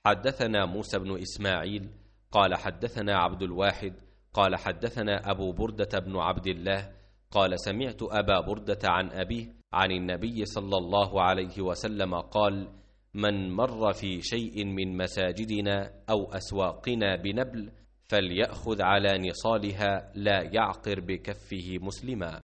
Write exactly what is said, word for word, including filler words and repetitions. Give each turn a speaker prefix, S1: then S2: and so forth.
S1: حدثنا موسى بن إسماعيل قال حدثنا عبد الواحد قال حدثنا أبو بردة بن عبد الله قال سمعت أبا بردة عن أبيه عن النبي صلى الله عليه وسلم قال: من مر في شيء من مساجدنا أو أسواقنا بنبل فليأخذ على نصالها لا يعقر بكفه مسلما.